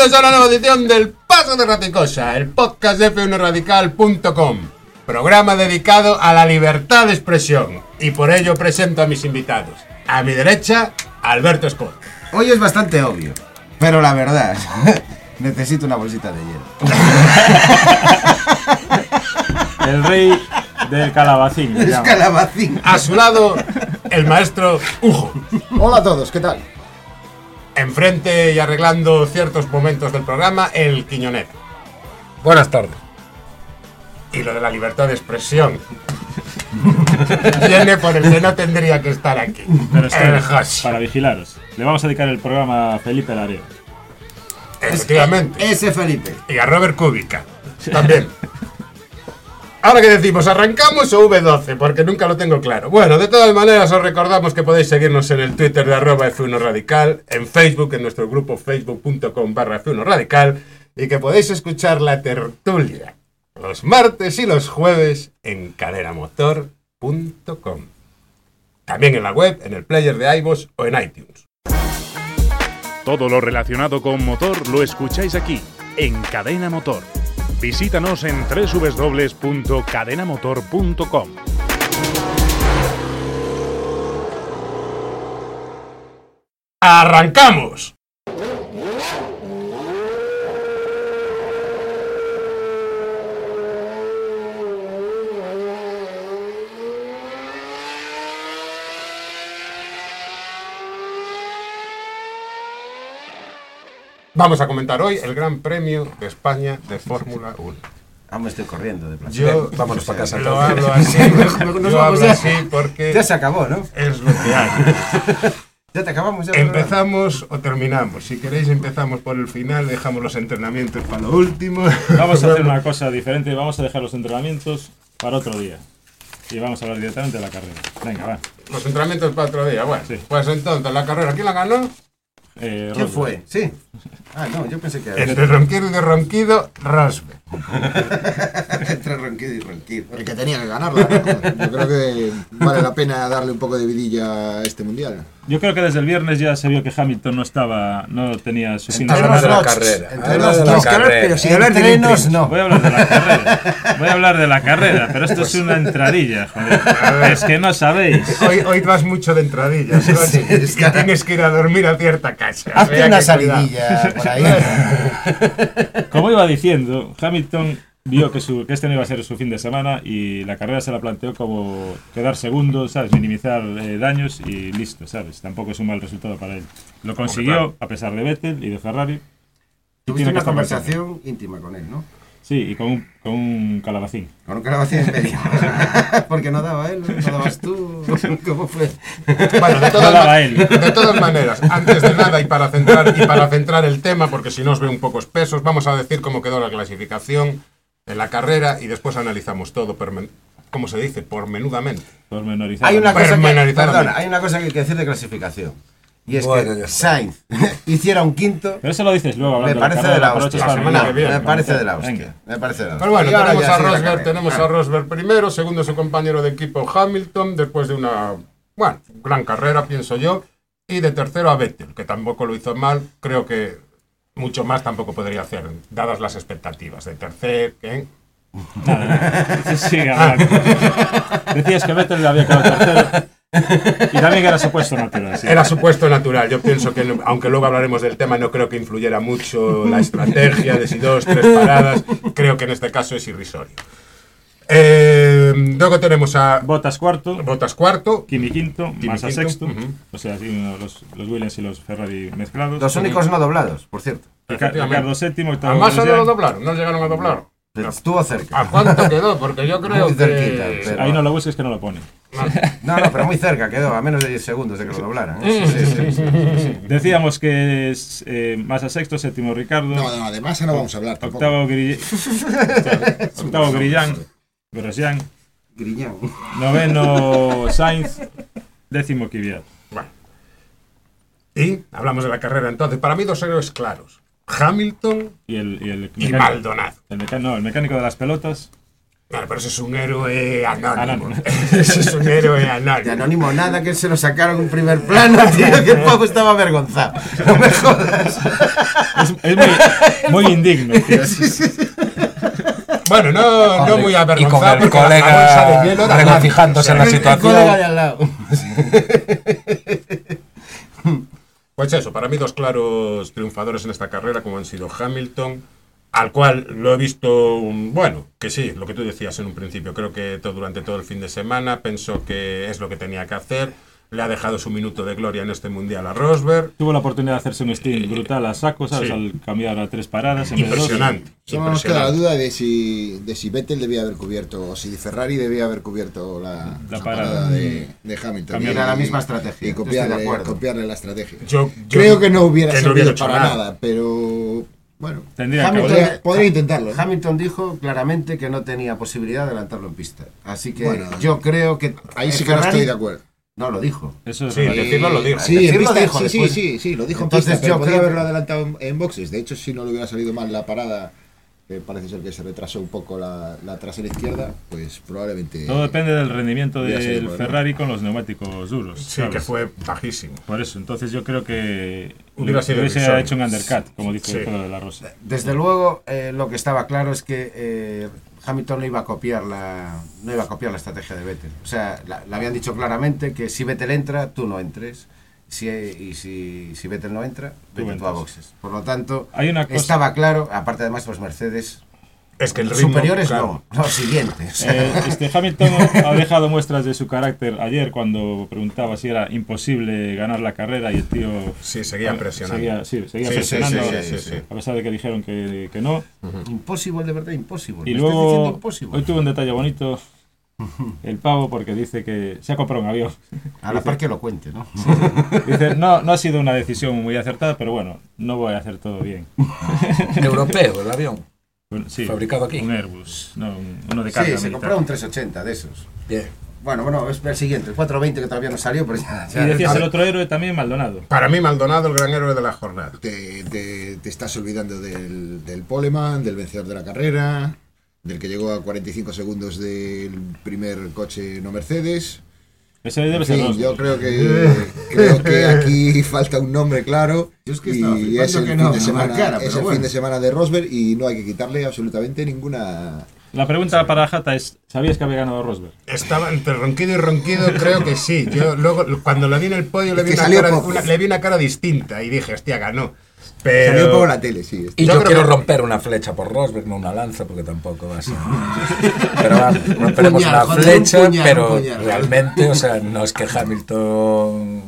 bienvenidos a una nueva edición del Paso de Raticosa, el podcast de f1radical.com, programa dedicado a la libertad de expresión, y por ello presento a mis invitados. A mi derecha, Alberto Scott. Hoy es bastante obvio, pero la verdad, necesito una bolsita de hielo. El rey del calabacín. Es calabacín. A su lado, el maestro Ujo. Hola a todos, ¿qué tal? Enfrente y arreglando ciertos momentos del programa, el Quiñonet. Buenas tardes. Y lo de la libertad de expresión viene por el que no tendría que estar aquí. Pero está El Josh. para vigilaros. Le vamos a dedicar el programa a Felipe Lareo. Efectivamente. Ese Felipe. Y a Robert Kubica también. Ahora que decimos, ¿arrancamos o V12? Porque nunca lo tengo claro. Bueno, de todas maneras os recordamos que podéis seguirnos en el Twitter de @F1Radical, en Facebook, en nuestro grupo facebook.com/F1Radical, y que podéis escuchar la tertulia los martes y los jueves en cadenamotor.com. También en la web, en el player de iVoox o en iTunes. Todo lo relacionado con motor lo escucháis aquí, en Cadena Motor. Visítanos en www.cadenamotor.com. ¡Arrancamos! Vamos a comentar hoy el Gran Premio de España de Fórmula 1. Ah, me estoy corriendo de placer. Yo Vámonos para casa. lo hablo así, yo hablo así porque Ya se acabó, ¿no? es lo que hay. Ya te acabamos. Ya ¿Empezamos o terminamos? Si queréis empezamos por el final, dejamos los entrenamientos para lo último. Vamos a hacer una cosa diferente. Vamos a dejar los entrenamientos para otro día. Y vamos a hablar directamente de la carrera. Venga, va. Los entrenamientos para otro día, bueno. Sí. Pues entonces, la carrera, ¿quién la ganó? ¿Quién Rosberg. fue? Sí. Ah, no, yo pensé que era Entre ronquido y de ronquido, Rosberg. entre ronquido y ronquido. El que tenía que ganarla, ¿no? Yo creo que vale la pena darle un poco de vidilla a este mundial. Yo creo que desde el viernes ya se vio que Hamilton no tenía su fin de Hablar de semana. la carrera. Entre Hablar los de la dos, carrera. pero si Si hablar de entrenos, no. Voy a hablar de la carrera. Voy a hablar de la carrera, pero esto es una entradilla, joder. Es que no sabéis. Hoy vas mucho de entradillas, ¿no? Sí, es que- Y tienes que ir a dormir a cierta casa. Hazte Vea una que cuidado. salidilla por ahí. Como iba diciendo, Hamilton vio que este no iba a ser su fin de semana y la carrera se la planteó como quedar segundo, ¿sabes? Minimizar daños y listo, ¿sabes? Tampoco es un mal resultado para él. Lo consiguió a pesar de Vettel y de Ferrari. Y Tuviste tiene que una estar conversación íntima con él, ¿no? contento. Sí, y con un calabacín. Con un calabacín en medio. Porque no daba él, no dabas tú. ¿Cómo fue? Bueno, No daba él. de todas maneras, antes de nada y para centrar el tema, porque si no os veo un poco espesos, vamos a decir cómo quedó la clasificación en la carrera y después analizamos todo, ¿cómo se dice? Pormenudamente. Pormenorizado. Hay una cosa que, Pormenorizadamente. perdona, hay una cosa que hay que decir de clasificación. Y es Bueno, que ya está. Sainz hiciera un quinto. Pero eso lo dices luego, Me hablando parece de la de la carrera, hostia. pero La semana que viene. Me parece de la Venga. hostia. Me parece de la hostia. Pero bueno, Y ahora tenemos ya a sigue la Rosberg, carrera. tenemos a Rosberg primero, segundo su compañero de equipo Hamilton, después de una, bueno, gran carrera, pienso yo, y de tercero a Vettel, que tampoco lo hizo mal, creo que mucho más tampoco podría hacer, dadas las expectativas de tercer, ¿eh? Sigue hablando. Decías que Vettel le había quedado tercero. Y también era su puesto natural. Sí. Era su puesto natural. Yo pienso que, aunque luego hablaremos del tema, no creo que influyera mucho la estrategia de si 2, 3 paradas. Creo que en este caso es irrisorio. Luego tenemos a Bottas cuarto, Bottas cuarto. Kimi quinto, Massa quinto, sexto. ujú. O sea, así los Williams y los Ferrari mezclados. Los únicos no doblados, por cierto. Ricardo séptimo, octavo Además no Grosjean. lo doblaron, no llegaron a doblar. Estuvo cerca. ¿A cuánto quedó? Porque yo creo Muy cerquita, que... pero- Ahí no lo busques que no lo pone. No, pero muy cerca quedó, a menos de 10 segundos de que lo doblaran. Sí. Decíamos que es Massa sexto, séptimo Ricardo, No, además no vamos a hablar tampoco. octavo Grosjean, Griñán. noveno Sainz, décimo Kvyat. Bueno. Y hablamos de la carrera entonces. Para mí 2 héroes claros. Hamilton Y el y mecánico, Maldonado. el mecánico de las pelotas. Claro, pero eso es un héroe anónimo. Eso es un héroe De anónimo. anónimo nada, que se lo sacaron en primer plano, tío, que el pavo estaba avergonzado. No me jodas. Es muy indigno, tío. Bueno, no muy Y avergonzado. con el porque la bolsa de hielo colega era regocijándose en la El colega de situación. al lado. Pues eso, para mí 2 claros triunfadores en esta carrera, como han sido Hamilton, al cual lo he visto, bueno, que sí, lo que tú decías en un principio, creo que durante todo el fin de semana pensó que es lo que tenía que hacer, le ha dejado su minuto de gloria en este Mundial a Rosberg, Tuvo la oportunidad de hacerse un stint brutal a saco, ¿sabes? Sí. Al cambiar a 3 paradas en vez de 2. impresionante. Solo nos queda la impresionante. duda de si Vettel debía haber cubierto, o si Ferrari debía haber cubierto la parada. parada de Hamilton. Cambiar la misma estrategia. Y Yo estoy de copiarle, acuerdo. copiarle la estrategia. Yo Creo que no hubiera que no servido hecho para nada, pero bueno, Tendría que Hamilton- haber. podría intentarlo, ¿no? Hamilton dijo claramente que no tenía posibilidad de adelantarlo en pista. Así que Bueno, yo creo que ahí sí que no estoy de acuerdo. No lo dijo. Eso es Sí, relativo. decirlo lo dijo. Sí, en Decirlo pista, dijo sí, después. sí, lo dijo en Entonces pista, pero yo podría creo haberlo que- adelantado en boxes. De hecho, si no le hubiera salido mal la parada, que parece ser que se retrasó un poco la trasera izquierda, pues probablemente... Todo depende del rendimiento Hubiera sido del bueno. Ferrari con los neumáticos duros. Sí, ¿sabes? que fue bajísimo. Por eso, entonces yo creo que Hubiera sido hubiese irrisorio. hecho un undercut, como dice Sí. el Pedro de la Rosa. Desde luego, lo que estaba claro es que Hamilton no iba a copiar la estrategia de Vettel. O sea, le habían dicho claramente que si Vettel entra, tú no entres. Si Vettel no entra, vete tú a entras. boxes. Por lo tanto, Hay una cosa- estaba claro, aparte además los Mercedes Es que el ritmo, superiores claro. no, los siguientes. Hamilton ha dejado muestras de su carácter ayer cuando preguntaba si era imposible ganar la carrera y el tío Sí, seguía presionando. seguía Sí, presionando, sí. a pesar de que dijeron que no. Imposible, de verdad, imposible. Y Me estás diciendo luego imposible. hoy tuvo un detalle bonito el pavo porque dice que se ha comprado un avión. A la par que lo cuente, ¿no? Dice, no ha sido una decisión muy acertada, pero bueno, no voy a hacer todo bien. Europeo, el avión. Bueno, sí, Fabricado aquí. un Airbus, no, uno de carga Sí, se militar. compró un 380 de esos. Bien. Bueno, es el siguiente, el 420 que todavía no salió, pero ya. Y decías A el ver. otro héroe también, Maldonado. Para mí, Maldonado, el gran héroe de la jornada. Te estás olvidando del poleman, del vencedor de la carrera, del que llegó a 45 segundos del primer coche no Mercedes. Ese debe En ser fin, Rosberg. yo creo que aquí falta un nombre claro. Yo es que estaba flipando es el que fin no de me semana, marcara, es pero el bueno. fin de semana de Rosberg y no hay que quitarle absolutamente ninguna. La pregunta para Jata es, ¿sabías que había ganado Rosberg? Estaba entre ronquido y ronquido, creo que sí. Yo luego, cuando lo vi en el podio, le vi, que una salió cara, poco. le vi una cara distinta y dije, hostia, ganó. Pero... Salió un poco en la tele, sí. Y Yo yo, creo quiero que- romper una flecha por Rosberg, no una lanza, porque tampoco va a ser. Pero vamos, romperemos puñal, una joder, flecha, un puñal, pero un puñal. realmente, o sea, no es que Hamilton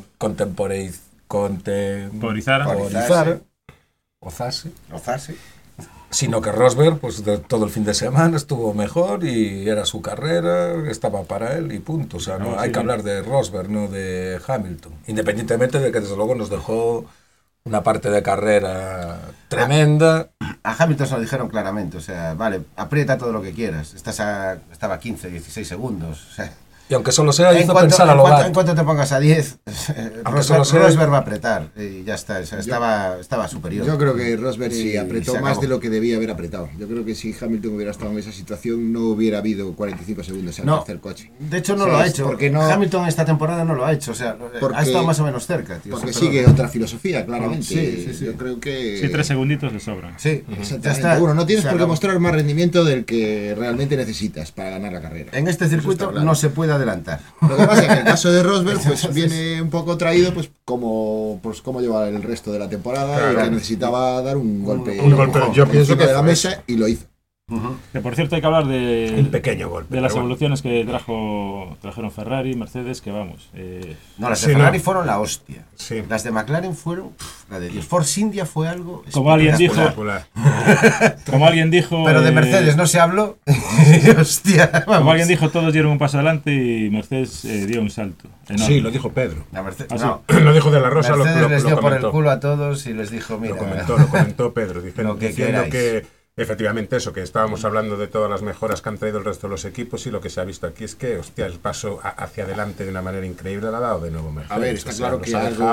Porizara. ozase, Rozarse. sino que Rosberg, pues de todo el fin de semana estuvo mejor y era su carrera, estaba para él y punto. O sea, no, No, hay sí, que sí. hablar de Rosberg, no de Hamilton. Independientemente de que desde luego nos dejó una parte de carrera tremenda. A Hamilton se lo dijeron claramente, o sea, vale, aprieta todo lo que quieras. Estaba a 15, 16 segundos. O sea, Y aunque solo sea, hizo pensar a lo en gato. cuanto te pongas a 10, Aunque solo sea- Rosberg va a apretar y ya está. O sea, estaba superior. Yo creo que Rosberg sí Y apretó se más acabó. de lo que debía haber apretado. Yo creo que si Hamilton hubiera estado en esa situación no hubiera habido 45 segundos en el No, tercer coche. de hecho no O sea, lo ha es hecho. porque no- Hamilton esta temporada no lo ha hecho, o sea, Porque- ha estado más o menos cerca, tío. Porque o sea, sigue perdón. otra filosofía, claramente. Sí. Yo creo que... Sí, 3 segunditos le sobran. Sí, ya Exactamente. está. Bueno, no tienes Se por qué acabó. mostrar más rendimiento del que realmente necesitas para ganar la carrera. En este circuito está claro. no se puede adelantar. Lo que pasa es que el caso de Rosberg pues viene un poco traído pues como lleva el resto de la temporada y Claro. que necesitaba dar un golpe, un golpe, yo por pienso encima que de la fue mesa y lo hizo. Que por cierto hay que hablar Un de pequeño golpe. las pero bueno. evoluciones que trajeron Ferrari, Mercedes, que vamos. No, las Sí, de Ferrari no. fueron la hostia. Sí. Las de McLaren fueron la de Dios. Force India fue algo Como alguien dijo, espectacular. como alguien dijo, Pero de Mercedes no se habló. Hostia, como vamos. alguien dijo, todos dieron un paso adelante y Mercedes dio un salto enorme. Sí, lo dijo Pedro. La Mercedes, Ah, sí. no, Lo dijo de la Rosa, Mercedes les dio por el comentó. culo a todos y les dijo, mira, Lo comentó Pedro, Lo que diciendo queráis. que efectivamente eso, que estábamos hablando de todas las mejoras que han traído el resto de los equipos y lo que se ha visto aquí es que, hostia, el paso hacia adelante de una manera increíble lo ha dado de nuevo Mercedes. A ver, está O sea, claro nos que ha dejado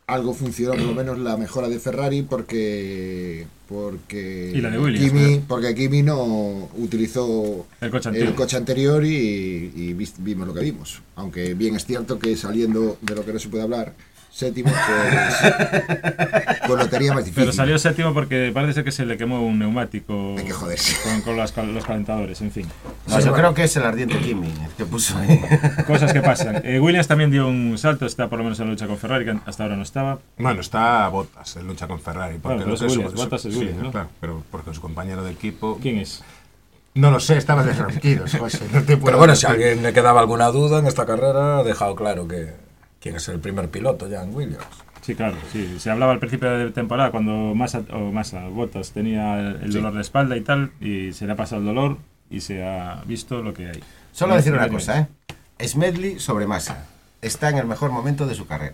algo funcionó, por lo menos la mejora de Ferrari, porque Y la de Williams, porque Kimi no utilizó el coche anterior y vimos lo que vimos. Aunque bien es cierto que saliendo de lo que no se puede hablar, séptimo, pues lo tenía más difícil. Pero salió séptimo porque parece ser que se le quemó un neumático. Hay que joderse. Con los calentadores, en fin. No, yo creo que es el ardiente Kimi el que puso ahí. Cosas que pasan. Williams también dio un salto, está por lo menos en la lucha con Ferrari, que hasta ahora no estaba. Bueno, está Bottas en lucha con Ferrari. Bueno, pero es Williams, Bottas es Williams, ¿no? Claro, pero porque su compañero de equipo... ¿Quién es? No lo sé, estaba desranquido, José. No te puedo Pero bueno, si decir. a alguien le quedaba alguna duda en esta carrera, ha dejado claro que quién es el primer piloto ya en Williams. Sí, claro, sí. Se hablaba al principio de temporada cuando Bottas tenía el dolor de espalda y tal, y se le ha pasado el dolor y se ha visto lo que hay. Solo decir una cosa, Smedley sobre Massa. Está en el mejor momento de su carrera.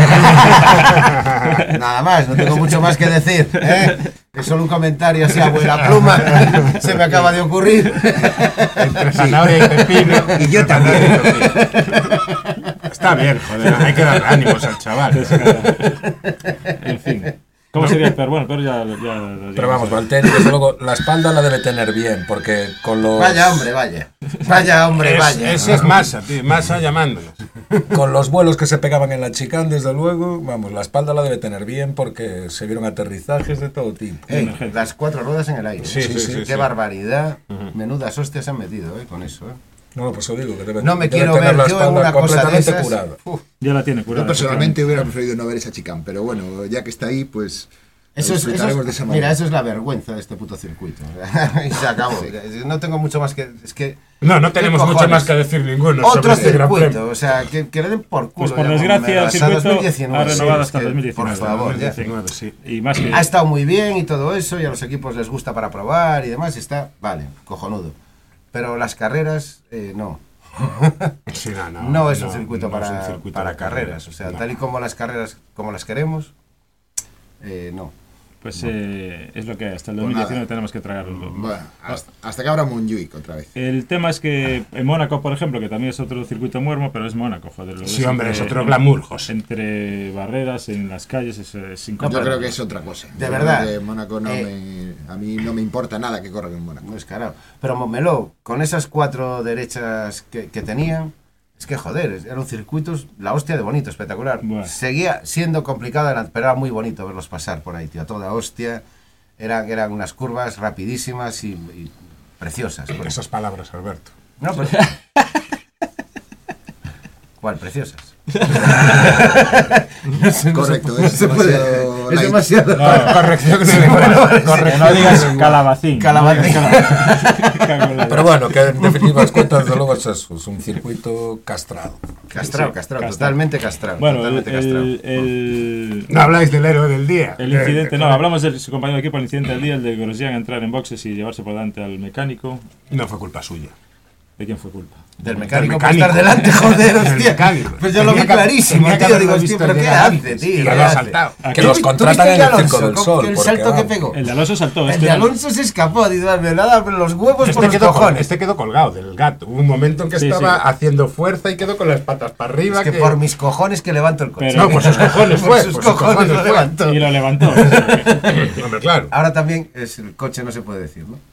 Nada más, no tengo mucho más que decir. Es solo un comentario así a buena pluma. Se me acaba de ocurrir. Entre zanahoria y pepino. Y yo también. Está bien, joder, hay que darle ánimos al chaval. En fin. ¿Cómo sería el peor? Bueno, pero ya Pero vamos, Valtteri, desde luego, la espalda la debe tener bien, porque con los... Vaya hombre, vaya. Vaya hombre, vaya. Ese es Massa, tío. Massa llamándonos. Con los vuelos que se pegaban en la chicane, desde luego, vamos, la espalda la debe tener bien porque se vieron aterrizajes de todo tipo. Las 4 ruedas en el aire. Sí, sí, sí, Qué sí. barbaridad. Menudas hostias se han metido con eso. No, pues os digo que debe, No me debe quiero tener ver la yo en espalda una cosa de completamente esas. curada. ya la tiene curada. Yo personalmente hubiera preferido no ver esa chicane, pero bueno, ya que está ahí, pues Eso disfrutaremos de esa manera. mira, eso es la vergüenza de este puto circuito. Y se acabó. No tengo mucho más que... Es que No tenemos ¿qué mucho cojones? más que decir ninguno sobre Otro este Gran Premio. circuito, o sea, que le den por culo. Pues por ya, desgracia, el hasta circuito 2019, ha renovado es hasta que, 2019. Por favor, ya. 2019, sí. Y más que... Ha estado muy bien y todo eso, y a los equipos les gusta para probar y demás, y está, vale, cojonudo. Pero las carreras, no. Sí, No es un circuito no es para, un circuito para de carreras. O sea, no. tal y como las carreras, como las queremos, no. Pues es lo que hay. Hasta el Pues 2019 nada. tenemos que tragarlo. Bueno, hasta que abra Montjuic otra vez. El tema es que en Mónaco, por ejemplo, que también es otro circuito muermo, pero es Mónaco, joder. Sí, hombre, es otro glamour, José. Entre barreras, en las calles, es Yo incomparable. creo que es otra cosa. De Yo verdad. creo que Mónaco a mí no me importa nada que corran en Mónaco. No es carajo. Pero Montmeló, con esas 4 derechas que tenían, es que joder, era un circuito, la hostia de bonito, espectacular. Bueno. Seguía siendo complicado, pero era muy bonito verlos pasar por ahí, tío, a toda hostia. Eran unas curvas rapidísimas y preciosas. Por esas palabras, Alberto. No, pero... ¿Cuál? Preciosas. Correcto, es demasiado Es light. demasiado. Corrección en el lenguaje. Que no digas calabacín. Calabacín. Pero bueno, que en definitivas cuentas, desde luego, es eso, es un circuito castrado. Castrado, Sí, castrado, totalmente castrado. Bueno, totalmente castrado. No habláis del héroe del día. el incidente, no, hablamos de su compañero de equipo, el incidente del día, el de Grosjean entrar en boxes y llevarse por delante al mecánico. No fue culpa suya. ¿De quién fue culpa? Del mecánico, mecánico. por estar delante, joder, Del hostia. mecánico. Pues yo lo vi Tenía que- clarísimo, tenía que tío. Digo, haberlo hostia, visto pero ¿qué llegar hace, antes. tío? Y lo ¿Qué había hace? saltado. Que los contratan en el Circo del Sol. El porque, salto que vamos, pegó. El de Alonso saltó. El de Alonso se escapó, digo, me la da los huevos por Este los quedó, cojones. este quedó colgado del gato. Hubo un momento en que Sí, estaba sí. haciendo fuerza y quedó con las patas para arriba. Es que por mis cojones que levanto el coche. Pero- No, por sus cojones Por fue. sus por sus cojones lo fue. levantó. Y lo levantó. Hombre, claro. Ahora también es el coche, no se puede decir, ¿no?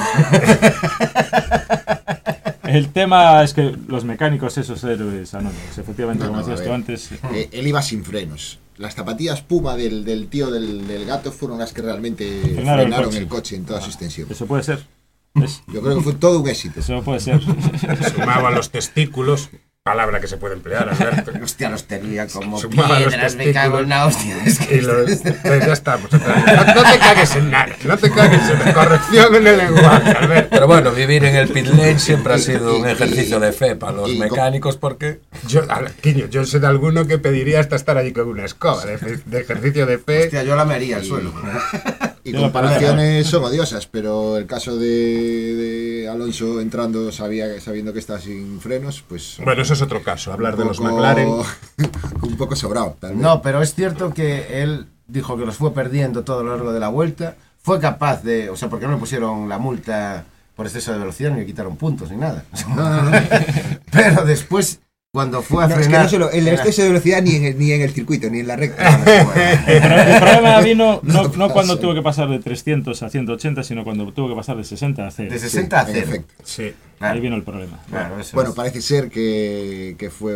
El tema es que los mecánicos, esos héroes anónimos, efectivamente, como No, decías a tú ver. antes, Él iba sin frenos. Las zapatillas Puma del tío del gato fueron las que realmente Frenaron el frenaron coche. el coche en toda su extensión. eso puede ser. ¿Ves? Yo creo que fue todo un éxito. Eso puede ser. Sumaban los testículos. Palabra que se puede emplear, Alberto. Hostia, los tenía como Sumaba los piedras, me cago en una hostia. Es que Y pues ya estamos. No te cagues en nada. No te cagues en corrección en el lenguaje, Alberto. Pero bueno, vivir en el pit lane siempre ha sido un ejercicio de fe para los y- mecánicos porque Quiño, yo sé de alguno que pediría hasta estar allí con una escoba de ejercicio de fe. Hostia, yo la me haría al suelo. Y Yo lo comparaciones son odiosas, pero el caso de Alonso entrando sabiendo que está sin frenos, pues... Bueno, eso es otro caso. Hablar de los un poco- McLaren. un poco sobrado, tal vez. No, pero es cierto que él dijo que los fue perdiendo todo lo largo de la vuelta. Fue capaz de... O sea, porque no le pusieron la multa por exceso de velocidad, ni le quitaron puntos, ni nada. No. Pero después cuando fue a No, es que frenar... no solo el exceso de velocidad ni en el circuito, ni en la recta. El problema vino no pasa. cuando tuvo que pasar de 300 a 180, sino cuando tuvo que pasar de 60 a 0. De 60 a en 0. efecto. Sí. Claro. Ahí vino el problema. Claro, eso Bueno, es. parece ser que fue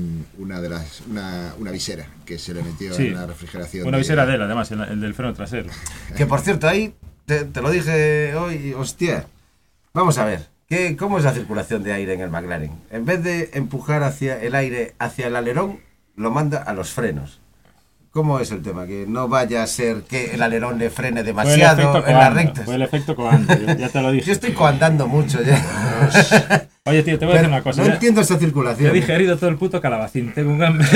una visera que se le metió Sí. en la refrigeración. Una visera de él, además, el del freno trasero. Que por cierto, ahí te lo dije hoy, hostia. Vamos a ver, ¿cómo es la circulación de aire en el McLaren? En vez de empujar hacia el aire hacia el alerón, lo manda a los frenos. ¿Cómo es el tema? Que no vaya a ser que el alerón le frene demasiado en la recta. Fue el efecto coanda, ya te lo dije. Yo estoy coandando mucho ya. Oye, tío, te voy a decir una cosa. No ya- entiendo esa Te circulación. he digerido todo el puto calabacín. Tengo un hambre.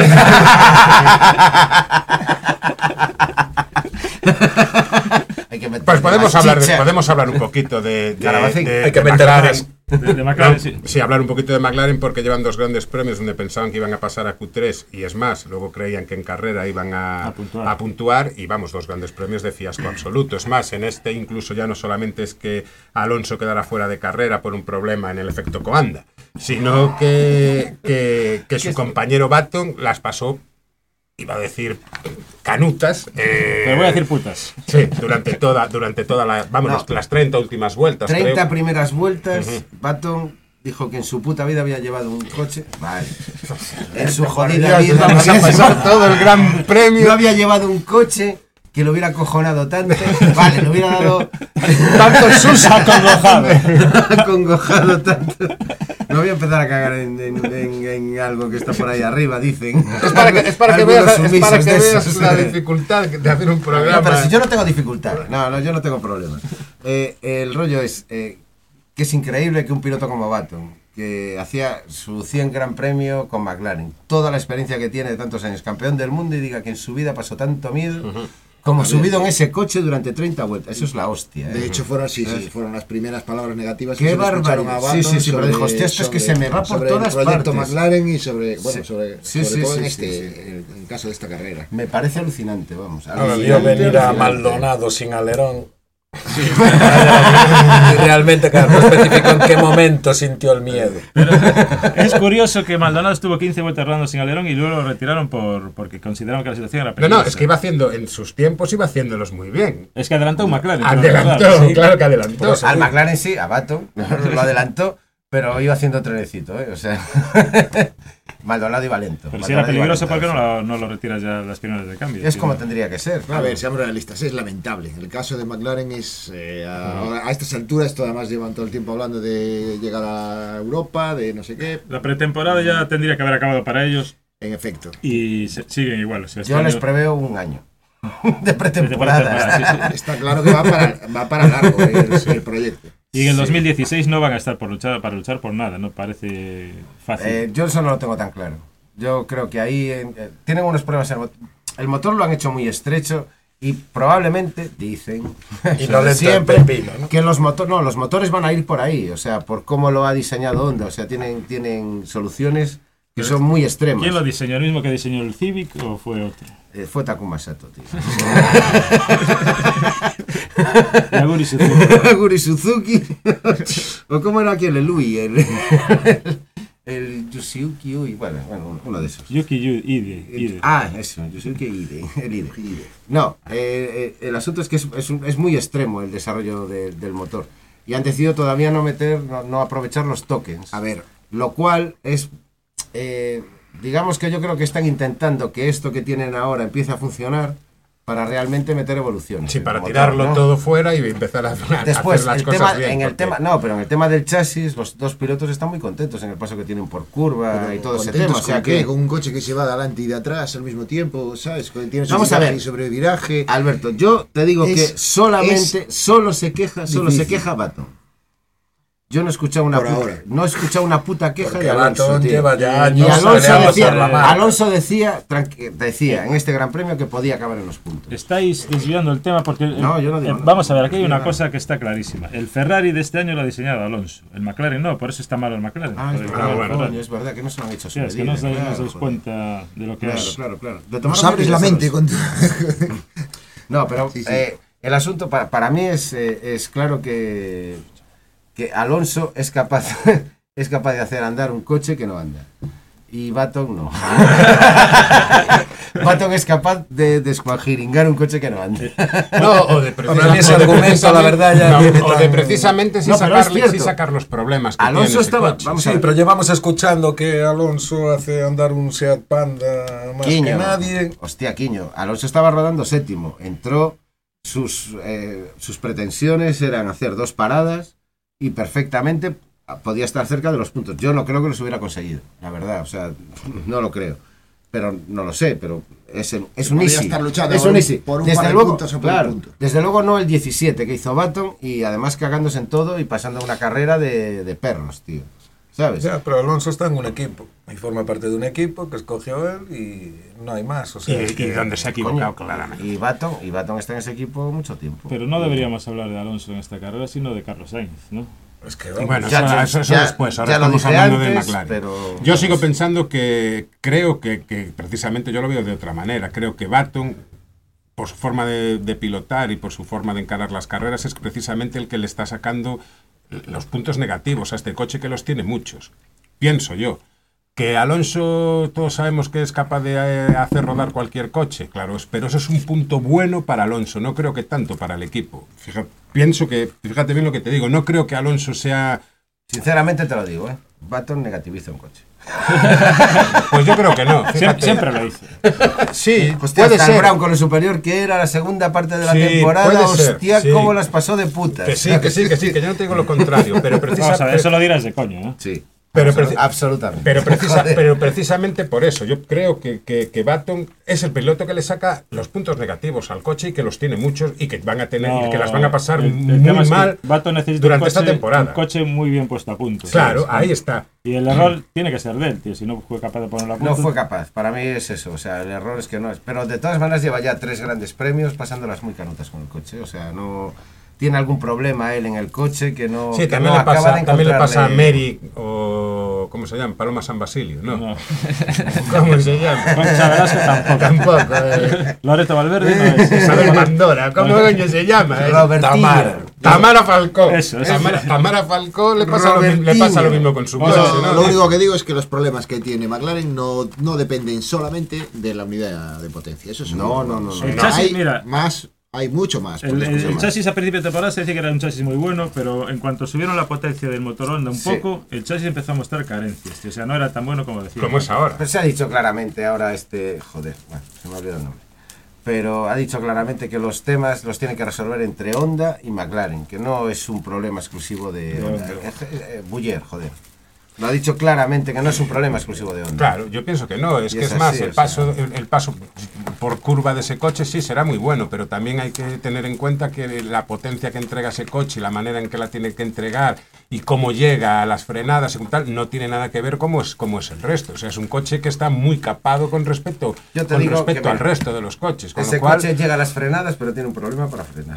Hay que meterle Pues podemos más hablar, chicha. podemos hablar un poquito de Calabacín. Hay que meter McLaren. más. De McLaren, sí. Sí, hablar un poquito de McLaren porque llevan 2 grandes premios donde pensaban que iban a pasar a Q3 y es más, luego creían que en carrera iban A puntuar. a puntuar y vamos, 2 grandes premios de fiasco absoluto. Es más, en este incluso ya no solamente es que Alonso quedara fuera de carrera por un problema en el efecto Coanda, sino que su compañero Button las pasó, iba a decir, canutas. Pero voy a decir putas. Sí, durante toda la, vamos, No. las 30 últimas vueltas. 30 creo. primeras vueltas, Baton dijo que en su puta vida había llevado un coche. Vale. En su jodida Dios, vida vamos no a había pasar llevado- todo el gran premio. no había llevado un coche que lo hubiera acojonado tanto. Vale, le hubiera dado Tanto susa acongojado tanto. No voy a empezar a cagar en algo que está por ahí arriba, dicen. Es para que Algunos veas, sumisos de esos. la dificultad de hacer un programa. No, pero si yo no tengo dificultad. No, yo no tengo problemas. El rollo es que es increíble que un piloto como Baton, que hacía su 100 Gran Premio con McLaren, toda la experiencia que tiene de tantos años, campeón del mundo, y diga que en su vida pasó tanto miedo como subido en ese coche durante 30 vueltas. Eso es la hostia. De hecho, fueron las primeras palabras negativas Qué que se le escucharon a barbaridad. Sí, Button sí, pero dijo, hostia, esto es que se me va por sobre todas el proyecto partes. McLaren y sobre, bueno, Sí. sobre Sí, sí, todo sí, en sí, en el caso de esta carrera. Me parece alucinante, vamos. Ahora Alucinante, vio venir a alucinante. Maldonado sin alerón. Y realmente, claro, no especificó en qué momento sintió el miedo. Es curioso que Maldonado estuvo 15 vueltas rodando sin alerón y luego lo retiraron porque consideraron que la situación era No, peligrosa. no, es que iba haciendo, en sus tiempos iba haciéndolos muy bien. Es que adelantó un McLaren. Adelantó, sí. claro que adelantó. Al McLaren sí, a Baton lo adelantó, pero iba haciendo trenecito, ¿eh? O sea, Maldonado iba lento. Pero si era Maldonado iba peligroso, lento, ¿por qué o sea, no lo retiras ya las primeras de cambio? Es tío? como tendría que ser, A claro. ver, seamos realistas, es lamentable. El caso de McLaren es, a estas alturas, esto además llevan todo el tiempo hablando de llegar a Europa, de no sé qué. La pretemporada ya tendría que haber acabado para ellos En efecto. y siguen igual. O sea, este Yo les año- preveo un año de pretemporada, pretemporada. sí, sí. Está claro que va para largo el proyecto. Y en el 2016 no van a estar para luchar por nada, no parece fácil. Yo eso no lo tengo tan claro. Yo creo que ahí tienen unos problemas. El motor lo han hecho muy estrecho y probablemente, dicen, Y no le siempre, entra el pepino, ¿no? que los motores van a ir por ahí, o sea, por cómo lo ha diseñado Honda. O sea, tienen soluciones que son muy extremas. ¿Quién lo diseñó? ¿El mismo que diseñó el Civic o fue otro? Fue Takuma Sato, tío. Yaguri Suzuki. Aguri Suzuki. ¿O cómo era aquel? El Ui. El Yusuki Ui. Bueno, uno de esos. Yuki Ide. Ah, eso, Yusuke Ide. El Ide. No, el asunto es que es muy extremo el desarrollo del motor. Y han decidido todavía no aprovechar los tokens. A ver, Lo cual es. Digamos que yo creo que están intentando que esto que tienen ahora empiece a funcionar para realmente meter evoluciones. Sí, en para el motor, tirarlo ¿no? todo fuera y empezar a Después, hacer las el cosas tema, bien. en el porque- tema, no, pero en el tema del chasis, los dos pilotos están muy contentos en el paso que tienen por curva y todo ese tema. O sea ¿con qué? que, Con un coche que se va de adelante y de atrás al mismo tiempo, ¿sabes? Tiene Vamos a ver. sobre viraje. Alberto, yo te digo Es- que solo se queja difícil. Baton. Yo no he escuchado Por ahora. una puta queja Porque de Alonso. Baton tío. lleva ya Y años Alonso decía en este gran premio que podía acabar en los puntos. Estáis desviando el tema porque... No, yo no digo nada. Vamos a ver, aquí hay No una digo cosa que está clarísima. El Ferrari de este año lo ha diseñado Alonso. El McLaren no, por eso está malo el McLaren. Ah, es Por el verdad, Ferrari. coño, es verdad que no se lo han hecho a su Sí, es que medida, no os dais claro, joder. cuenta de lo que Claro, es. claro. De Nos tomar abres la medidas mente solos. con No, pero Sí, sí. el asunto para mí es claro que Alonso es capaz de hacer andar un coche que no anda. Y Baton no. Baton es capaz de descuajiringar un coche que no ande. No, o de Hombre, a mí ese argumento, la verdad, ya viene o de tan- precisamente sí, No, pero es cierto. sacar los problemas que Alonso tiene ese estaba... coche. Vamos Sí, a ver. pero llevamos escuchando que Alonso hace andar un Seat Panda más que Quiño. nadie. Hostia, Quiño. Alonso estaba rodando séptimo. Entró, sus pretensiones eran hacer 2 paradas y perfectamente podía estar cerca de los puntos. Yo no creo que los hubiera conseguido, la verdad. O sea, no lo creo. Pero no lo sé, pero es un Podría easy. estar luchando Es por un un- easy. por un Desde par de luego, puntos o por un claro, punto. desde luego no el 17 que hizo Baton y además cagándose en todo y pasando una carrera de perros, tío. ¿Sabes? Ya, pero Alonso está en un equipo y forma parte de un equipo que escogió él y no hay más. O sea, es Y que- donde se ha equivocado claramente. Y Baton está en ese equipo mucho tiempo. Pero no deberíamos hablar de Alonso en esta carrera, sino de Carlos Sainz, ¿no? es que vamos. Bueno, Ya, eso ya, después, ahora ya lo estamos dije hablando de antes, McLaren. pero- Yo sigo pensando que creo que precisamente yo lo veo de otra manera. Creo que Baton, por su forma de pilotar y por su forma de encarar las carreras, es precisamente el que le está sacando los puntos negativos a este coche, que los tiene muchos. Pienso yo. Que Alonso todos sabemos que es capaz de hacer rodar cualquier coche, claro, pero eso es un punto bueno para Alonso, no creo que tanto para el equipo. Fíjate bien lo que te digo, no creo que Alonso sea... Sinceramente te lo digo, ¿eh? Baton negativiza un coche. Pues yo creo que no. fíjate. Siempre lo dice. Sí, Hostia, puede hasta el ser. Brown con lo superior que era la segunda parte de la Sí, temporada, puede ser, hostia, sí. cómo las pasó de putas. Que sí, que yo no te digo lo contrario, pero Vamos a ver, precisamente... eso lo dirás de coño, ¿no? Sí, Pero absolutamente. Pero precisamente por eso, yo creo que Baton es el piloto que le saca los puntos negativos al coche y que los tiene muchos y que van a tener y que las van a pasar el muy tema es que mal Baton necesita durante un coche, esta temporada. Un coche muy bien puesto a punto. Claro, ¿sabes? ahí está. Y el error tiene que ser de él, tío. Si no fue capaz de ponerlo a punto. No fue capaz, para mí es eso, o sea, el error es que no es. Pero de todas maneras lleva ya 3 grandes premios pasándolas muy canutas con el coche, o sea, no tiene algún problema él en el coche que no. Sí, que también, no le pasa, acaba de también le pasa a encontrarle- Mary o... ¿Cómo se llama? Paloma San Basilio, ¿no? No. ¿Cómo se llama? Concha Velasco tampoco. Tampoco. Loreto Valverde no es. Isabel Pandora, ¿cómo coño se llama? Robertillo. Tamara Falcó. Eso. Tamara Falcó le pasa lo mismo con su Pues coche, eso, ¿no? Lo único que digo es que los problemas que tiene McLaren no dependen solamente de la unidad de potencia. Eso es No, no, no, no. El chasis, hay mira, hay mucho más. por el discusión. chasis a principio de temporada se decía que era un chasis muy bueno, pero en cuanto subieron la potencia del motor Honda un Sí. poco, el chasis empezó a mostrar carencias, tío. O sea, no era tan bueno como decía. Como es ahora. Pero se ha dicho claramente ahora joder, bueno, se me ha olvidado el nombre. Pero ha dicho claramente que los temas los tienen que resolver entre Honda y McLaren, que no es un problema exclusivo de Honda. Buller, joder. Lo ha dicho claramente que no es un problema exclusivo de Honda. Claro, yo pienso que no, es Y que es es más, así, el o sea. paso por curva de ese coche sí será muy bueno, pero también hay que tener en cuenta que la potencia que entrega ese coche y la manera en que la tiene que entregar y cómo llega a las frenadas y tal, no tiene nada que ver cómo es el resto. O sea, es un coche que está muy capado con respecto, Yo te digo que, al mira, resto de los coches. Con Ese lo cual, coche llega a las frenadas, pero tiene un problema para frenar.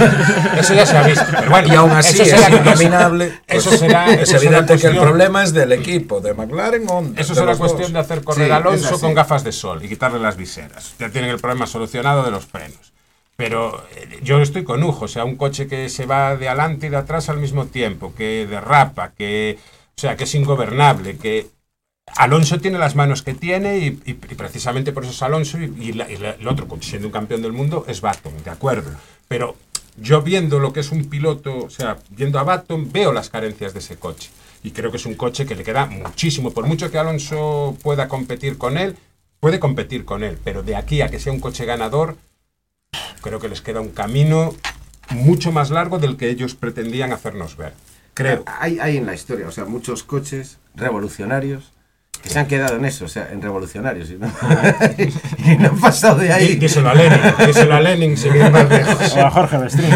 eso ya se ha visto. Pero bueno, Y aún así eso es será- indominable. Eso Pues será es eso será evidente que el cuestión- problema es del equipo, de McLaren Honda. Eso de será los dos. cuestión de hacer correr Sí, a es Alonso así. con gafas de sol y quitarle las viseras. Ya tienen el problema solucionado de los frenos. Pero yo estoy con Ujo, o sea, un coche que se va de adelante y de atrás al mismo tiempo, que derrapa, que es ingobernable, que Alonso tiene las manos que tiene y precisamente por eso es Alonso y el otro, siendo un campeón del mundo, es Baton, de acuerdo. Pero yo viendo lo que es un piloto, o sea, viendo a Baton, veo las carencias de ese coche. Y creo que es un coche que le queda muchísimo. Por mucho que Alonso pueda competir con él, puede competir con él. Pero de aquí a que sea un coche ganador, creo que les queda un camino mucho más largo del que ellos pretendían hacernos ver. Creo. Hay en la historia, o sea, muchos coches revolucionarios que se han quedado en eso, o sea, en revolucionarios. Y no, y no han pasado de ahí. Díselo a Lenin, sin ir más lejos. O a Jorge Bestrín.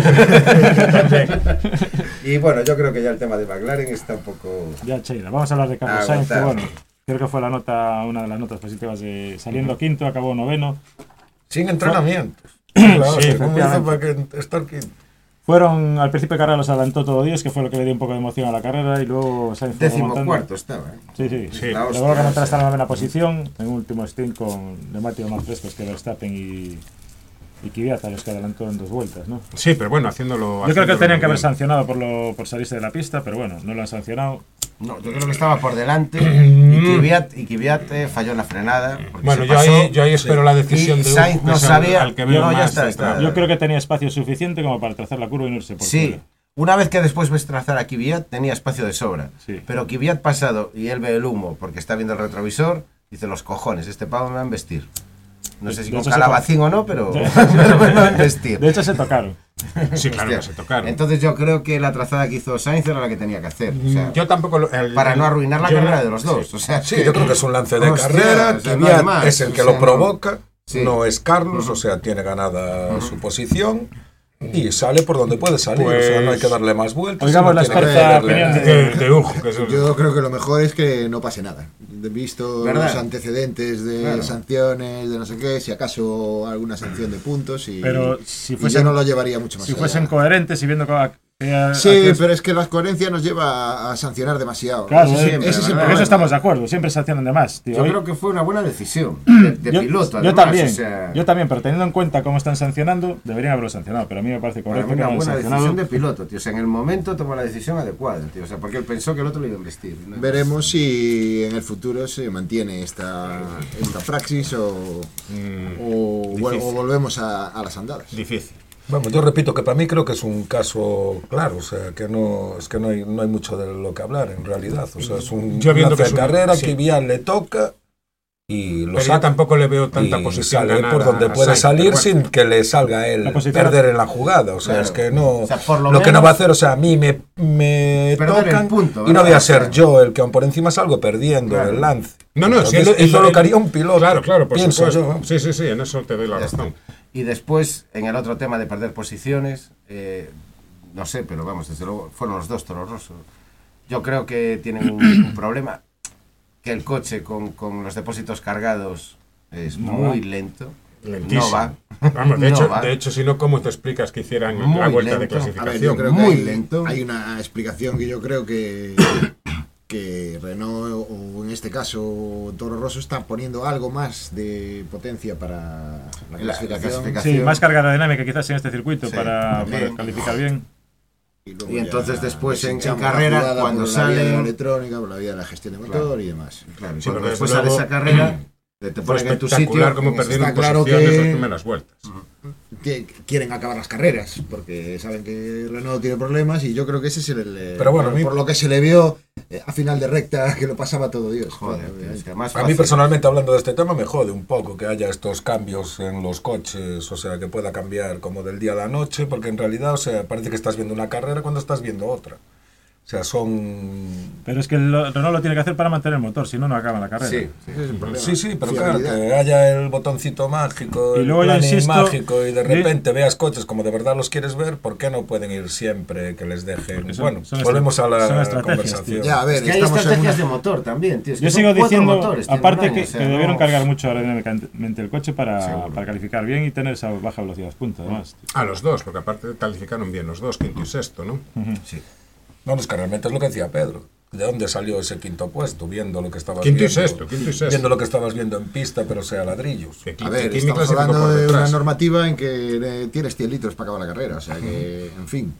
Y bueno, yo creo que ya el tema de McLaren está un poco... Ya, Cheira. Vamos a hablar de Carlos Sainz, que Aguantar. bueno, creo que fue una de las notas positivas de saliendo quinto, acabó noveno. Sin entrenamientos. Claro, Sí, ¿cómo hizo efectivamente. para que estar quinto? Fueron, al principio de carrera los adelantó todo Dios, que fue lo que le dio un poco de emoción a la carrera, y luego Sainz fue remontando. 14º estaba, ¿eh? Sí, sí. Sí. La hostia, Logró remontar o hasta sea. la novena posición, en un último stint con neumáticos más frescos que Verstappen y Kvyat, a los que adelantó en 2 vueltas, ¿no? Sí, pero bueno, haciéndolo. Yo creo que haciéndolo tenían muy que haber bien. sancionado por salirse de la pista, pero bueno, no lo han sancionado. No, yo creo que estaba por delante y Kvyat falló en la frenada. Bueno, se pasó, yo ahí espero la decisión y de Sainz Hugo, no que es sabía. al que veo No, ya más está, centrado. Yo creo que tenía espacio suficiente como para trazar la curva y no irse por Sí, fuera. una vez que después ves trazar a Kvyat tenía espacio de sobra. Sí. Pero Kvyat pasado y él ve el humo porque está viendo el retrovisor, dice los cojones, este pavo me va a embestir. No sé si De con hecho, calabacín o no, pero me va a embestir. De hecho, se tocaron. Sí, claro, Hostia. que se tocaron. Entonces yo creo que la trazada que hizo Sainz era la que tenía que hacer. O sea, Yo tampoco... para no arruinar la carrera de los dos. O sea, Sí, yo creo que es un lance de hostia, carrera, o sea, no Kvyat hay más, es el o que sea, lo provoca, Sí. no es Carlos, o sea, tiene ganada su posición y sale por donde puede salir, o sea, no hay que darle más vueltas. Oigamos la no tiene que experta darle- opinión de Hugo, que es el- Yo creo que lo mejor es que no pase nada. Visto ¿Verdad? los antecedentes de Claro. sanciones, de no sé qué, si acaso alguna sanción de puntos y, Pero si y fuesen- yo no lo llevaría mucho más Si allá. fuesen coherentes y viendo Sí, pero es que la coherencia nos lleva a sancionar demasiado. Claro, Eso siempre, ese es el ¿verdad? en eso problema. estamos de acuerdo, siempre sancionan de más. Tío. yo Hoy- creo que fue una buena decisión de yo, piloto. yo Además, también, o sea, yo también, pero teniendo en cuenta cómo están sancionando, deberían haberlo sancionado, pero a mí me parece para correcto mí que una no lo buena hayan decisión sancionado. de piloto, tío. O sea, en el momento tomó la decisión adecuada, tío. O sea, porque él pensó que el otro le iba a investir. ¿No? Veremos si en el futuro se mantiene esta praxis o volvemos a las andadas. Difícil. Vamos, yo repito que para mí creo que es un caso claro, o sea, que no hay mucho de lo que hablar en realidad, o sea, es un Yo viendo lance que de es un- carrera sí. que Kvyat le toca y lo Pero yo saca tampoco le veo tanta y posición sale ganada por donde a puede Sainz, salir pero bueno. sin que le salga a él La posición- perder en la jugada, o sea, Claro. es que no, O sea, por lo lo que no menos- va a hacer, o sea, a mí me Perder el tocan punto, y no voy ¿verdad? a ser O sea, yo el que aún por encima salgo perdiendo Claro. el lance. No, no, si Entonces, él- hizo él- lo que haría un piloto. Claro, por pienso supuesto. yo, vamos. Sí, en eso te doy la Ya está. razón. Y después, en el otro tema de perder posiciones, no sé, pero vamos, desde luego, fueron los dos Toro Rosso. Yo creo que tienen un problema, que el coche con los depósitos cargados es No muy va. lento. Lentísimo. No va. Vamos, de, No hecho, va. de hecho, si no, ¿cómo te explicas que hicieran Muy la vuelta de lento. A ver, clasificación? yo creo Muy que lento. hay una explicación que yo creo que Renault, o en este caso Toro Rosso, está poniendo algo más de potencia para la clasificación. clasificación. Sí, más carga aerodinámica quizás en este circuito Sí, para también. calificar bien. luego Y entonces ya después en desechamos la carrera, jugada cuando por la vía de la salen- electrónica, por la vía de la gestión de motor Claro. y demás. Claro, y Sí, cuando porque después desde sale luego esa carrera, te Fue ponen en tu espectacular sitio. cómo perdieron está claro posiciones que- las primeras vueltas. Que quieren acabar las carreras porque saben que Renault tiene problemas y yo creo que ese es el Pero bueno, a mí- por lo que se le vio a final de recta que lo pasaba todo Dios. Joder, Claro, tío, obviamente. es que más A mí fácil. personalmente, hablando de este tema, me jode un poco que haya estos cambios en los coches, o sea, que pueda cambiar como del día a la noche, porque en realidad, o sea, parece que estás viendo una carrera cuando estás viendo otra. O sea, son... Pero es que Renault lo tiene que hacer para mantener el motor, si no, no acaba la carrera. Sí, Ese es el problema. Sí, pero claro, Fiabilidad. que haya el botoncito mágico, Y el luego yo planning insisto, mágico y de yo- repente veas coches como de verdad los quieres ver, ¿por qué no pueden ir siempre que les dejen? Porque Bueno, son volvemos a son la estrategias, conversación. tío. Ya, a ver, Es que hay estamos en estrategias una- de motor también, tío. Es que Yo son sigo 4 diciendo, motores, tiene aparte un año, que, o sea, que debieron no- cargar mucho aerodinámicamente el coche para Seguro. calificar bien y tener esa baja velocidad punta, además. tío. A los dos, porque aparte calificaron bien los dos, quinto y sexto, ¿no? Sí. No, es que realmente es lo que decía Pedro. ¿De dónde salió ese quinto puesto? Viendo lo que estabas Quinto y viendo. sexto, quinto y sexto. Viendo lo que estabas viendo en pista, pero sea ladrillos. Que A ver, Kimi estamos clasificó hablando por de una detrás. normativa en que tienes 100 litros para acabar la carrera, o sea que, en fin,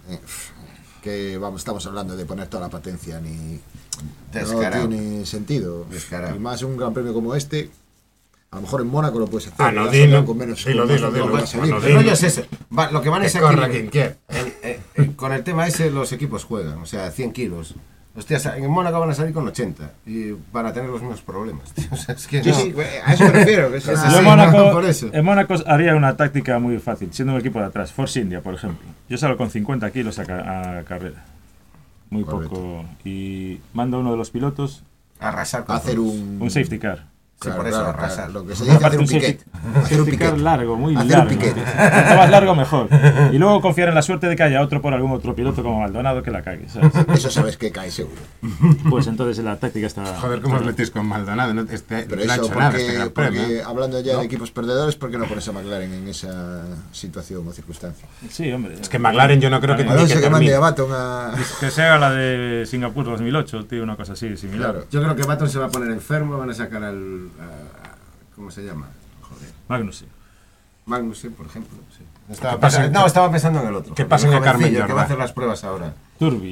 que vamos, estamos hablando de poner toda la potencia ni Descarado. no tiene sentido. Descarado. Y más un gran premio como este, a lo mejor en Mónaco lo puedes hacer. Ah, no, vas dilo. a con menos, Dilo, con más dilo, tiempo dilo. para salir. Bueno, El rollo es ese. Lo que van es Que aquí. corra quien quiera. Con el tema ese, los equipos juegan, o sea, 100 kilos. Hostias, en Mónaco van a salir con 80 y van a tener los mismos problemas, tío. O sea, es que Sí, no. sí, a eso me refiero. Que es Sí, una- Yo sí, en, no, Mónaco, por eso. en Mónaco haría una táctica muy fácil, siendo un equipo de atrás. Force India, por ejemplo. Yo salgo con 50 kilos a carrera. Muy Correcto. poco. Y manda a uno de los pilotos Arrasar con hacer todos. un safety car. Sí, por eso, arrasar. Lo que se dice hacer un piquet. Hacer un safety car piquet. largo, muy Hacer un largo. piquet. Cuanto más largo, mejor. Y luego confiar en la suerte de que haya otro por algún otro piloto como Maldonado que la cague, ¿sabes? Eso sabes que cae seguro. Pues entonces la táctica está... Joder, ¿cómo os metéis con Maldonado? No, Pero no ha eso hecho nada este porque, Gran Premio. porque ¿eh? hablando ya de equipos perdedores, ¿por qué no pones a McLaren en esa situación o circunstancia? Sí, hombre. Es que McLaren yo no creo que ni Alonso que que mande termine. a Baton a... Que se haga la de Singapur 2008, tío, una cosa así, similar. Claro. Yo creo que Baton se va a poner enfermo, van a sacar al... ¿cómo se llama? Joder. Magnussen. Magnussen, por ejemplo. Sí. pasa- Estaba pensando en el otro. que pasen El a Carmen jovencillo que va a Jordá. hacer las pruebas ahora. Turbi.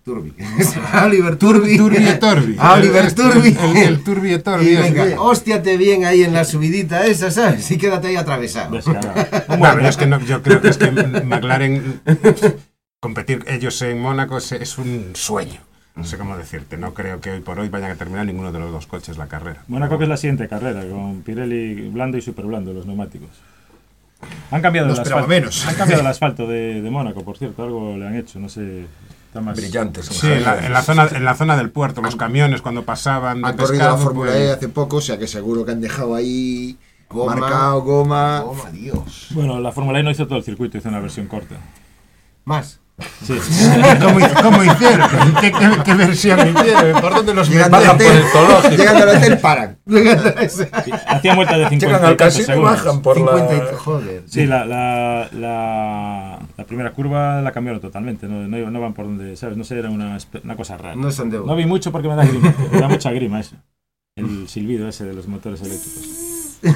Turbi. Oliver Turbi. Turbi Torbi. Oliver Turbi. El Turbi Torbi. Y venga, hóstiate bien ahí en la subidita esa, ¿sabes? Y quédate ahí atravesado. Descarado. Bueno, es que no, yo creo que es que McLaren competir ellos en Mónaco es un sueño. No sé cómo decirte, no creo que hoy por hoy vayan a terminar ninguno de los dos coches la carrera. Mónaco que es la siguiente carrera, con Pirelli blando y super blando, los neumáticos. Han cambiado No el esperaba asfalto. menos. Han cambiado el asfalto de Mónaco, por cierto, algo le han hecho, no sé. Está más Brillantes. Sí, en la zona del puerto, los camiones cuando pasaban de Han corrido la pescado, Fórmula pues, E hace poco, o sea que seguro que han dejado ahí Goma. marcado, goma. Toma, Dios. Bueno, la Fórmula E no hizo todo el circuito, hizo una versión corta. Más. Sí. ¿Cómo hicieron? ¿Qué versión hicieron? ¿Por dónde los Llegando al metieron? hotel, llegando al hotel paran. Hacían vueltas de 50 Llegan y al tantos casino y segundos. bajan por 50 y... la... Joder. Sí, la primera curva la cambiaron totalmente, no van por donde, ¿sabes? No sé, era una cosa rara. No son de No vi mucho porque me da grima, me da mucha grima eso. El silbido ese de los motores eléctricos.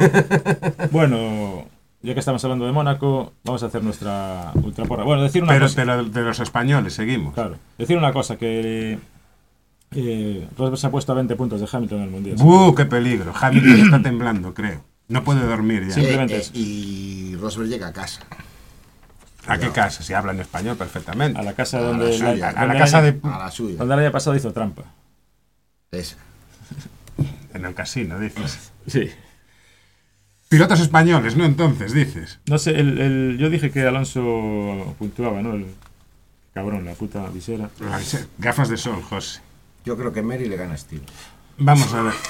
Bueno, ya que estamos hablando de Mónaco, vamos a hacer nuestra ultraporra. Bueno, decir una Pero cosa. de los españoles, seguimos. Claro, decir una cosa, que Rosberg se ha puesto a 20 puntos de Hamilton en el Mundial. ¡Qué peligro! Hamilton está temblando, creo. No puede dormir ya. Simplemente eso. Y Rosberg llega a casa. ¿A qué casa? Si habla en español perfectamente. A la casa A la donde suya, A la casa de... A la suya. donde el año pasado hizo trampa. Esa. En el casino, dices. Sí. Pilotos españoles, ¿no? Entonces, dices. No sé, yo dije que Alonso puntuaba, ¿no? El cabrón, la puta visera. Gafas de sol, José. Yo creo que Mary le gana a Steve. Vamos a ver.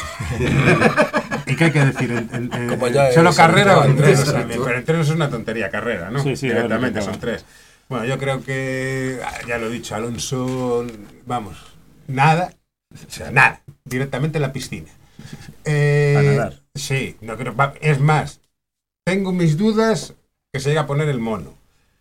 ¿Y qué hay que decir? Como ya ¿Solo es carrera o Andrés, entrenos? Andrés. Pero entrenos es una tontería, carrera, ¿no? Sí, Directamente a ver, son 3. Bueno, yo creo que, ya lo he dicho, Alonso, vamos, nada, o sea, nada, directamente en la piscina. A nadar. Sí, no creo, es más, tengo mis dudas que se llegue a poner el mono.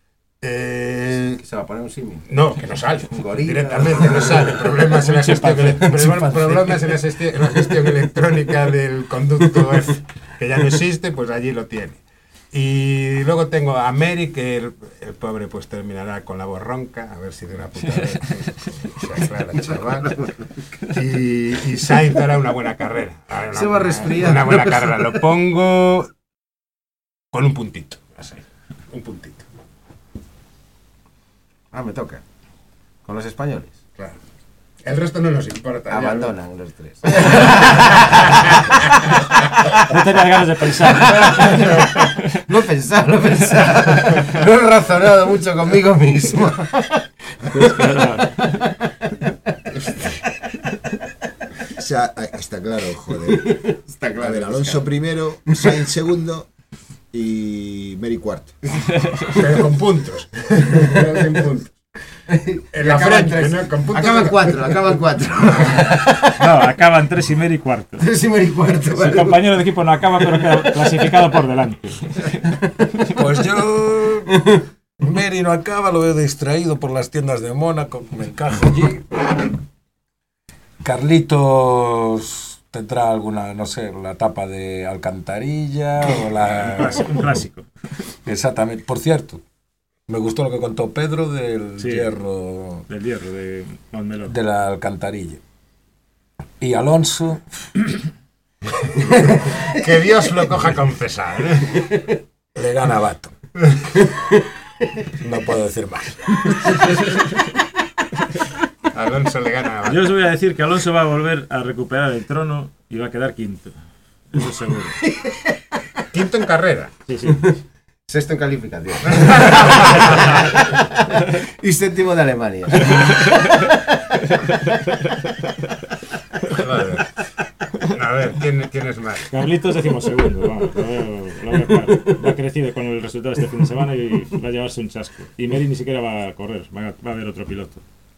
Se va a poner un símil. No, que no sale. Un gorila. Directamente no sale. Problemas en la gestión, problemas en la gestión electrónica del conducto F, que ya no existe, pues allí lo tiene. Y luego tengo a Mary, que el pobre pues terminará con la voz ronca, a ver si de una puta vez se aclara el chaval. Y Sainz hará una buena carrera. Se va a resfriar. Una buena carrera. Lo pongo con un puntito. Así, un puntito. Ah, me toca. Con los españoles. Claro. El resto no nos importa. Abandonan los 3. No tenía ganas de pensar. No he pensado. No he razonado mucho conmigo mismo. O sea, está claro, joder. Está claro. A ver, Alonso primero, Sainz segundo y Mary cuarto. Pero con puntos. Pero sin puntos. En la frente, ¿no? Con puntos. Acaban 4. No, acaban 3 y Mary cuarto. 3 y Mary cuarto. Su compañero de equipo no acaba, pero queda clasificado por delante. Pues yo... Mary no acaba, lo veo distraído por las tiendas de Mónaco, me encajo allí. Carlitos tendrá alguna, no sé, la tapa de alcantarilla o la... Un clásico. Exactamente. Por cierto, me gustó lo que contó Pedro del Sí. hierro Del hierro, de Montmeló. de la alcantarilla. Y Alonso, Que Dios lo coja con César. le gana a Bato. No puedo decir más. Alonso le gana a Yo os voy a decir que Alonso va a volver a recuperar el trono y va a quedar quinto. Eso seguro. quinto en carrera. Sí, sí. Sexto en calificación. Y séptimo de Alemania. Joder. A ver, ¿quién es más? Carlitos decimosegundo, vamos, lo veo claro. Va crecido con el resultado de este fin de semana y va a llevarse un chasco. Y Mary ni siquiera va a correr, va a haber otro piloto.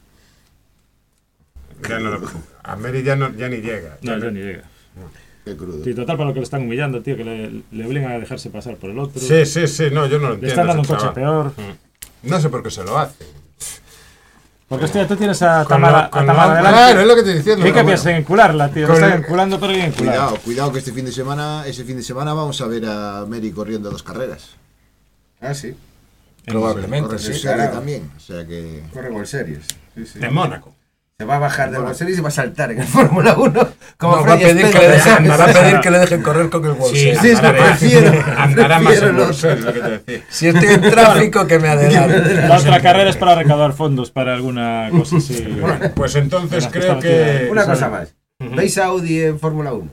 Ya no lo, a Mary ya ni llega. No, ya ni llega. Qué crudo. Sí, total, para lo que le están humillando, tío, que le obligan a dejarse pasar por el otro. Sí, no, yo no lo entiendo. Le están dando un ese coche chaval. peor. No sé por qué se lo hace. Porque, hostia, tú tienes a Con Tamara, con delante. claro, es lo que estoy diciendo. ¿Qué pero piensas en encularla, tío? Con Le están el- enculando, pero bien enculado. Cuidado que ese fin de semana vamos a ver a Mary corriendo 2 carreras. Ah, sí. Probablemente, Corre sí. en serie claro. también, o sea que... Corre World Series. Sí, sí. de Mónaco. Se va a bajar del World Series y va a saltar en el Fórmula 1. Como No, va a Freddy pedir Spencer. va a pedir que le dejen correr con el World Series. Sí, es que andará más prefiero en los- World Series, lo que te decía. Si estoy en tráfico, que me adelante. La otra carrera es para recaudar fondos para alguna cosa así. Bueno, pues entonces Venga, creo está que... Una cosa más. ¿Veis a Audi en Fórmula 1?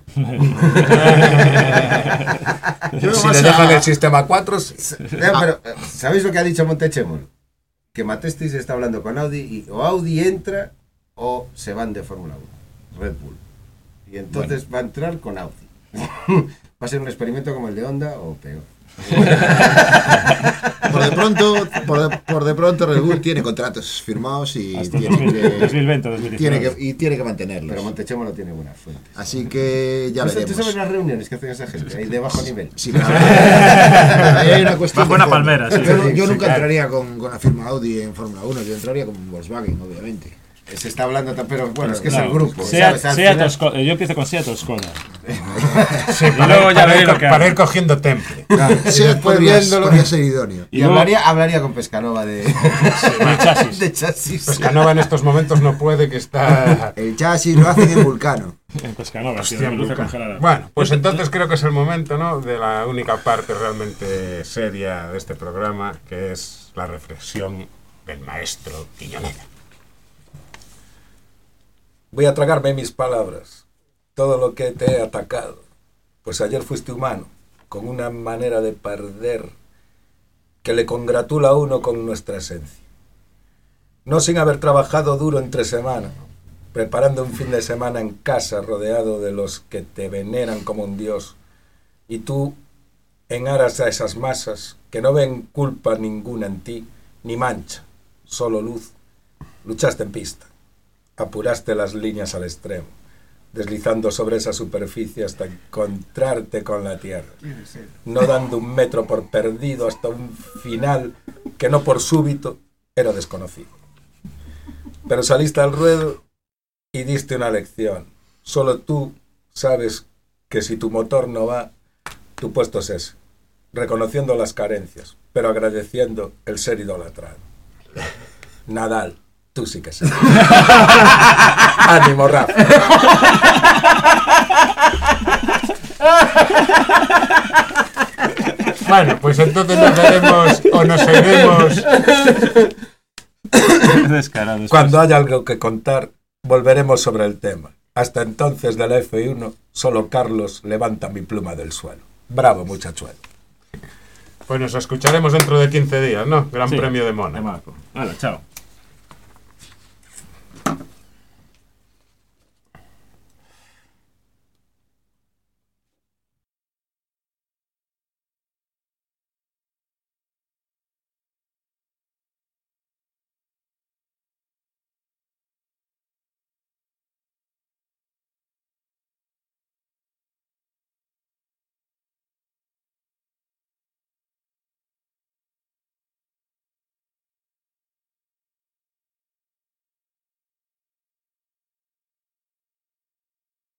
Yo Si más le dejan a- el sistema 4, sí. Pero, ¿sabéis lo que ha dicho Montechemolo? Que Matestis está hablando con Audi y o Audi entra o se van de Fórmula 1, Red Bull. Y entonces va a entrar con Audi. Va a ser un experimento como el de Honda o peor. por de pronto Red Bull tiene contratos firmados y Hasta tiene 2020, que, 2019. tiene que mantenerlos. Pero Montechemolo tiene buenas fuentes. Así que ya ¿Tú sabes veremos. las reuniones que hacen esa gente ahí de bajo nivel? Sí, pero ahí hay una cuestión. Bajo una de fondo. palmera, sí. Yo Sí, nunca claro. entraría con la firma Audi en Fórmula 1, yo entraría con Volkswagen, obviamente. Se está hablando, pero bueno, es que es No, el grupo. Seat, ¿sabes? Al Seat final- o Skoda. Yo empiezo con Seat o Skoda. Sí, Y luego ya veréis lo que para hago. ir cogiendo temple. Sí, después podría viéndolo- ser idóneo. Y luego- hablaría con Pescanova de chasis. de chasis. Pues Canova en estos momentos no puede, que está... El chasis lo hacen en Vulcano. En Pescanova, sí, Hostia, de luce Luca. congelada. Bueno, pues entonces creo que es el momento, ¿no?, de la única parte realmente seria de este programa, que es la reflexión del maestro Quiñonera. Voy a tragarme mis palabras. Todo lo que te he atacado. Pues ayer fuiste humano, con una manera de perder que le congratula a uno con nuestra esencia. No sin haber trabajado duro entre semana, preparando un fin de semana en casa, rodeado de los que te veneran como un dios. Y tú, en aras a esas masas, que no ven culpa ninguna en ti, ni mancha, solo luz, luchaste en pista. Apuraste las líneas al extremo, deslizando sobre esa superficie hasta encontrarte con la tierra, no dando un metro por perdido hasta un final que no por súbito era desconocido. Pero saliste al ruedo y diste una lección. Solo tú sabes que si tu motor no va, tu puesto es ese, reconociendo las carencias, pero agradeciendo el ser idolatrado. Nadal. Tú sí que sabes. Ánimo, Rafa. Bueno, pues entonces nos veremos o nos oiremos. Descarado. Cuando haya algo que contar, volveremos sobre el tema. Hasta entonces de la F1, solo Carlos levanta mi pluma del suelo. Bravo, muchachuelo. Pues nos escucharemos dentro de 15 días, ¿no? Gran Sí, Premio de de Mónaco. Mónaco. Hala, chao.